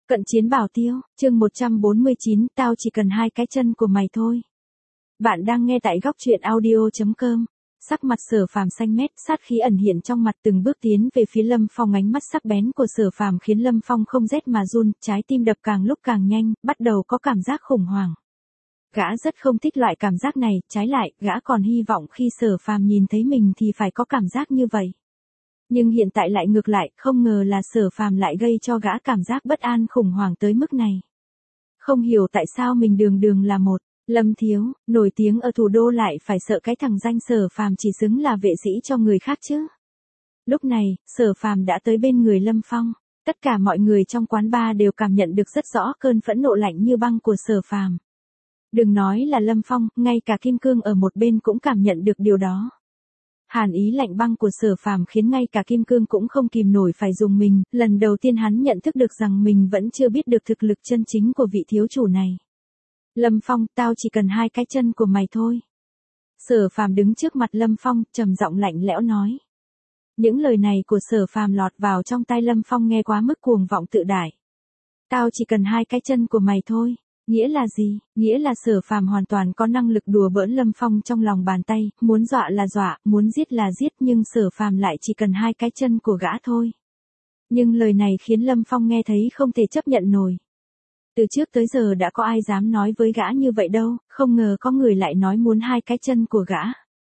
Cận chiến bảo tiêu, chương 149, tao chỉ cần hai cái chân của mày thôi. Bạn đang nghe tại góc truyện audio.com. Sắc mặt Sở Phàm xanh mét, sát khí ẩn hiện trong mặt, từng bước tiến về phía Lâm Phong. Ánh mắt sắc bén của Sở Phàm khiến Lâm Phong không rét mà run, trái tim đập càng lúc càng nhanh, bắt đầu có cảm giác khủng hoảng. Gã rất không thích loại cảm giác này, trái lại, gã còn hy vọng khi Sở Phàm nhìn thấy mình thì phải có cảm giác như vậy. Nhưng hiện tại lại ngược lại, không ngờ là Sở Phàm lại gây cho gã cảm giác bất an khủng hoảng tới mức này. Không hiểu tại sao mình đường đường là một Lâm Thiếu, nổi tiếng ở thủ đô lại phải sợ cái thằng danh Sở Phàm chỉ xứng là vệ sĩ cho người khác chứ. Lúc này, Sở Phàm đã tới bên người Lâm Phong. Tất cả mọi người trong quán bar đều cảm nhận được rất rõ cơn phẫn nộ lạnh như băng của Sở Phàm. Đừng nói là Lâm Phong, ngay cả Kim Cương ở một bên cũng cảm nhận được điều đó. Hàn ý lạnh băng của Sở Phàm khiến ngay cả Kim Cương cũng không kìm nổi phải dùng mình, lần đầu tiên hắn nhận thức được rằng mình vẫn chưa biết được thực lực chân chính của vị thiếu chủ này. Lâm Phong, tao chỉ cần hai cái chân của mày thôi. Sở Phàm đứng trước mặt Lâm Phong, trầm giọng lạnh lẽo nói. Những lời này của Sở Phàm lọt vào trong tai Lâm Phong nghe quá mức cuồng vọng tự đại. Tao chỉ cần hai cái chân của mày thôi. Nghĩa là gì? Nghĩa là Sở Phàm hoàn toàn có năng lực đùa bỡn Lâm Phong trong lòng bàn tay, muốn dọa là dọa, muốn giết là giết, nhưng Sở Phàm lại chỉ cần hai cái chân của gã thôi. Nhưng lời này khiến Lâm Phong nghe thấy không thể chấp nhận nổi. Từ trước tới giờ đã có ai dám nói với gã như vậy đâu, không ngờ có người lại nói muốn hai cái chân của gã.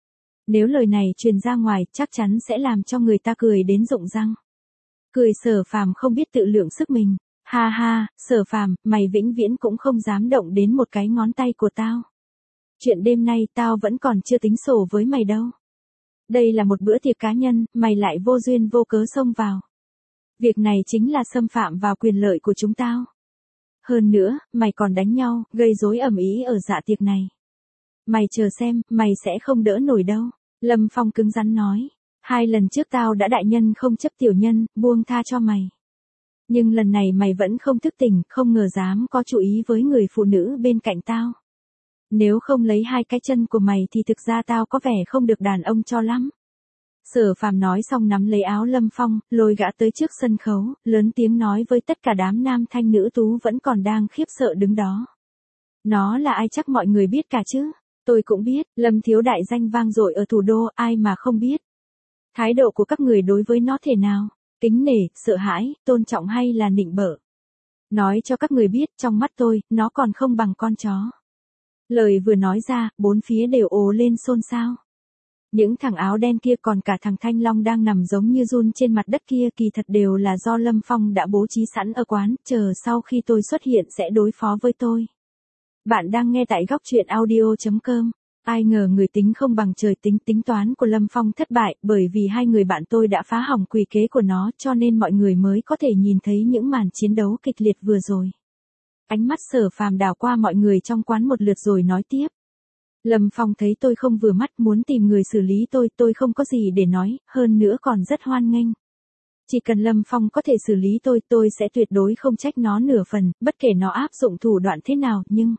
Nếu lời này truyền ra ngoài chắc chắn sẽ làm cho người ta cười đến rụng răng. Cười Sở Phàm không biết tự lượng sức mình. Ha ha, Sở Phàm, mày vĩnh viễn cũng không dám động đến một cái ngón tay của tao. Chuyện đêm nay tao vẫn còn chưa tính sổ với mày đâu. Đây là một bữa tiệc cá nhân, mày lại vô duyên vô cớ xông vào. Việc này chính là xâm phạm vào quyền lợi của chúng tao. Hơn nữa, mày còn đánh nhau, gây rối ầm ĩ ở dạ tiệc này. Mày chờ xem, mày sẽ không đỡ nổi đâu. Lâm Phong cứng rắn nói. 2 lần trước tao đã đại nhân không chấp tiểu nhân, buông tha cho mày. Nhưng lần này mày vẫn không thức tỉnh, không ngờ dám có chú ý với người phụ nữ bên cạnh tao. Nếu không lấy hai cái chân của mày thì thực ra tao có vẻ không được đàn ông cho lắm. Sở Phàm nói xong nắm lấy áo Lâm Phong, lôi gã tới trước sân khấu, lớn tiếng nói với tất cả đám nam thanh nữ tú vẫn còn đang khiếp sợ đứng đó. Nó là ai chắc mọi người biết cả chứ? Tôi cũng biết, Lâm Thiếu đại danh vang dội ở thủ đô, ai mà không biết. Thái độ của các người đối với nó thế nào? Kính nể, sợ hãi, tôn trọng hay là nịnh bợ? Nói cho các người biết, trong mắt tôi, nó còn không bằng con chó. Lời vừa nói ra, bốn phía đều ồ lên xôn xao. Những thằng áo đen kia còn cả thằng Thanh Long đang nằm giống như giun trên mặt đất kia kỳ thật đều là do Lâm Phong đã bố trí sẵn ở quán, chờ sau khi tôi xuất hiện sẽ đối phó với tôi. Bạn đang nghe tại góc truyện audio.com. Ai ngờ người tính không bằng trời tính, tính toán của Lâm Phong thất bại, bởi vì hai người bạn tôi đã phá hỏng quỷ kế của nó, cho nên mọi người mới có thể nhìn thấy những màn chiến đấu kịch liệt vừa rồi. Ánh mắt Sở Phàm đảo qua mọi người trong quán một lượt rồi nói tiếp. Lâm Phong thấy tôi không vừa mắt muốn tìm người xử lý tôi không có gì để nói, hơn nữa còn rất hoan nghênh. Chỉ cần Lâm Phong có thể xử lý tôi sẽ tuyệt đối không trách nó nửa phần, bất kể nó áp dụng thủ đoạn thế nào, nhưng...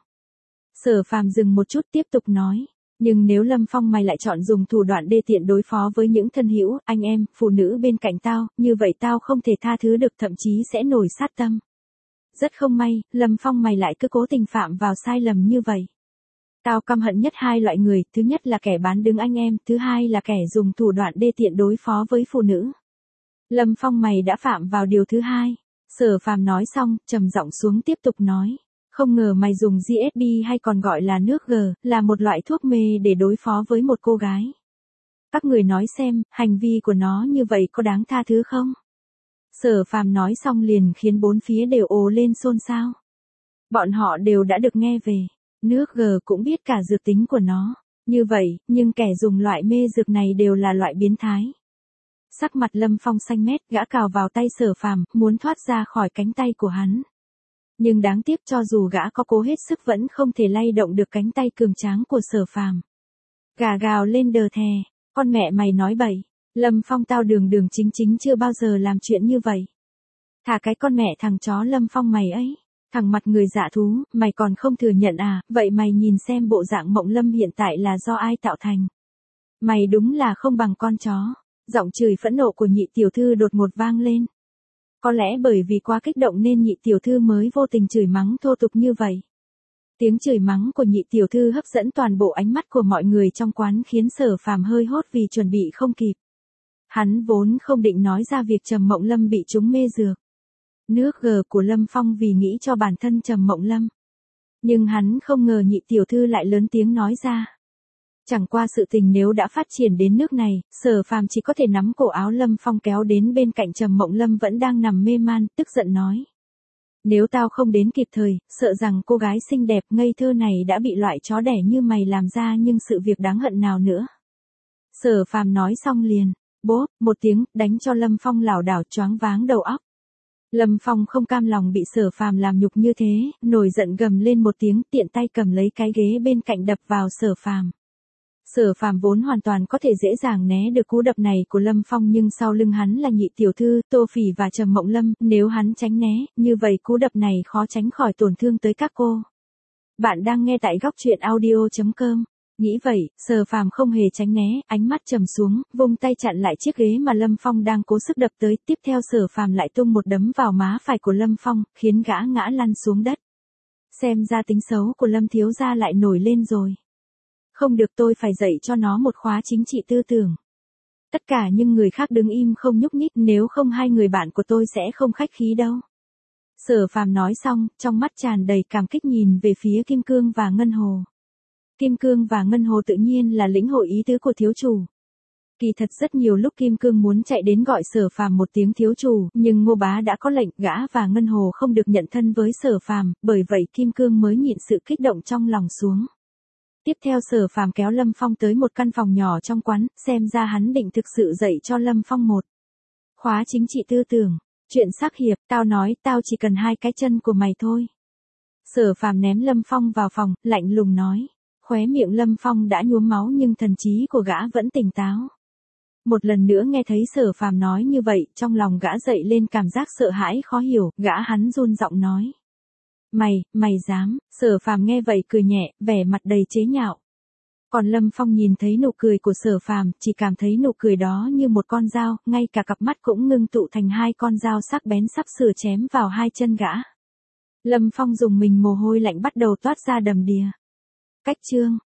Sở Phàm dừng một chút tiếp tục nói. Nhưng nếu Lâm Phong mày lại chọn dùng thủ đoạn đê tiện đối phó với những thân hữu, anh em, phụ nữ bên cạnh tao, như vậy tao không thể tha thứ được, thậm chí sẽ nổi sát tâm. Rất không may, Lâm Phong mày lại cứ cố tình phạm vào sai lầm như vậy. Tao căm hận nhất hai loại người, thứ nhất là kẻ bán đứng anh em, thứ hai là kẻ dùng thủ đoạn đê tiện đối phó với phụ nữ. Lâm Phong mày đã phạm vào điều thứ hai. Sở Phàm nói xong, trầm giọng xuống tiếp tục nói. Không ngờ mày dùng GSB hay còn gọi là nước G, là một loại thuốc mê để đối phó với một cô gái. Các người nói xem, hành vi của nó như vậy có đáng tha thứ không? Sở Phàm nói xong liền khiến bốn phía đều ồ lên xôn xao. Bọn họ đều đã được nghe về. Nước G cũng biết cả dược tính của nó. Như vậy, nhưng kẻ dùng loại mê dược này đều là loại biến thái. Sắc mặt Lâm Phong xanh mét, gã cào vào tay Sở Phàm, muốn thoát ra khỏi cánh tay của hắn. Nhưng đáng tiếc cho dù gã có cố hết sức vẫn không thể lay động được cánh tay cường tráng của Sở Phàm. Gà gào lên đờ thè, con mẹ mày nói bậy, Lâm Phong tao đường đường chính chính chưa bao giờ làm chuyện như vậy. Thả cái con mẹ thằng chó Lâm Phong mày ấy, thằng mặt người dạ thú, mày còn không thừa nhận à, vậy mày nhìn xem bộ dạng Mộng Lâm hiện tại là do ai tạo thành. Mày đúng là không bằng con chó, giọng chửi phẫn nộ của nhị tiểu thư đột ngột vang lên. Có lẽ bởi vì quá kích động nên nhị tiểu thư mới vô tình chửi mắng thô tục như vậy. Tiếng chửi mắng của nhị tiểu thư hấp dẫn toàn bộ ánh mắt của mọi người trong quán khiến Sở Phàm hơi hốt vì chuẩn bị không kịp. Hắn vốn không định nói ra việc Trầm Mộng Lâm bị trúng mê dược. Nước gờ của Lâm Phong vì nghĩ cho bản thân Trầm Mộng Lâm. Nhưng hắn không ngờ nhị tiểu thư lại lớn tiếng nói ra. Chẳng qua sự tình nếu đã phát triển đến nước này, Sở Phàm chỉ có thể nắm cổ áo Lâm Phong kéo đến bên cạnh Trầm Mộng Lâm vẫn đang nằm mê man, tức giận nói. Nếu tao không đến kịp thời, sợ rằng cô gái xinh đẹp ngây thơ này đã bị loại chó đẻ như mày làm ra nhưng sự việc đáng hận nào nữa. Sở Phàm nói xong liền, bốp, một tiếng, đánh cho Lâm Phong lảo đảo choáng váng đầu óc. Lâm Phong không cam lòng bị Sở Phàm làm nhục như thế, nổi giận gầm lên một tiếng, tiện tay cầm lấy cái ghế bên cạnh đập vào Sở Phàm. Sở Phàm vốn hoàn toàn có thể dễ dàng né được cú đập này của Lâm Phong nhưng sau lưng hắn là nhị tiểu thư, Tô Phỉ và Trầm Mộng Lâm, nếu hắn tránh né, như vậy cú đập này khó tránh khỏi tổn thương tới các cô. Bạn đang nghe tại góc truyện audio.com. Nghĩ vậy, Sở Phàm không hề tránh né, ánh mắt trầm xuống, vung tay chặn lại chiếc ghế mà Lâm Phong đang cố sức đập tới, tiếp theo Sở Phàm lại tung một đấm vào má phải của Lâm Phong, khiến gã ngã lăn xuống đất. Xem ra tính xấu của Lâm thiếu gia lại nổi lên rồi. Không được, tôi phải dạy cho nó một khóa chính trị tư tưởng. Tất cả những người khác đứng im không nhúc nhích, nếu không hai người bạn của tôi sẽ không khách khí đâu. Sở Phàm nói xong, trong mắt tràn đầy cảm kích nhìn về phía Kim Cương và Ngân Hồ. Kim Cương và Ngân Hồ tự nhiên là lĩnh hội ý tứ của thiếu chủ. Kỳ thật rất nhiều lúc Kim Cương muốn chạy đến gọi Sở Phàm một tiếng thiếu chủ, nhưng Ngô Bá đã có lệnh, gã và Ngân Hồ không được nhận thân với Sở Phàm, bởi vậy Kim Cương mới nhịn sự kích động trong lòng xuống. Tiếp theo Sở Phàm kéo Lâm Phong tới một căn phòng nhỏ trong quán, xem ra hắn định thực sự dạy cho Lâm Phong một khóa chính trị tư tưởng. Chuyện sắc hiệp, tao nói, tao chỉ cần hai cái chân của mày thôi. Sở Phàm ném Lâm Phong vào phòng, lạnh lùng nói. Khóe miệng Lâm Phong đã nhuốm máu nhưng thần trí của gã vẫn tỉnh táo. Một lần nữa nghe thấy Sở Phàm nói như vậy, trong lòng gã dậy lên cảm giác sợ hãi khó hiểu, gã hắn run giọng nói. Mày dám, Sở Phàm nghe vậy cười nhẹ, vẻ mặt đầy chế nhạo. Còn Lâm Phong nhìn thấy nụ cười của Sở Phàm, chỉ cảm thấy nụ cười đó như một con dao, ngay cả cặp mắt cũng ngưng tụ thành hai con dao sắc bén sắp sửa chém vào hai chân gã. Lâm Phong dùng mình mồ hôi lạnh bắt đầu toát ra đầm đìa. Cách chương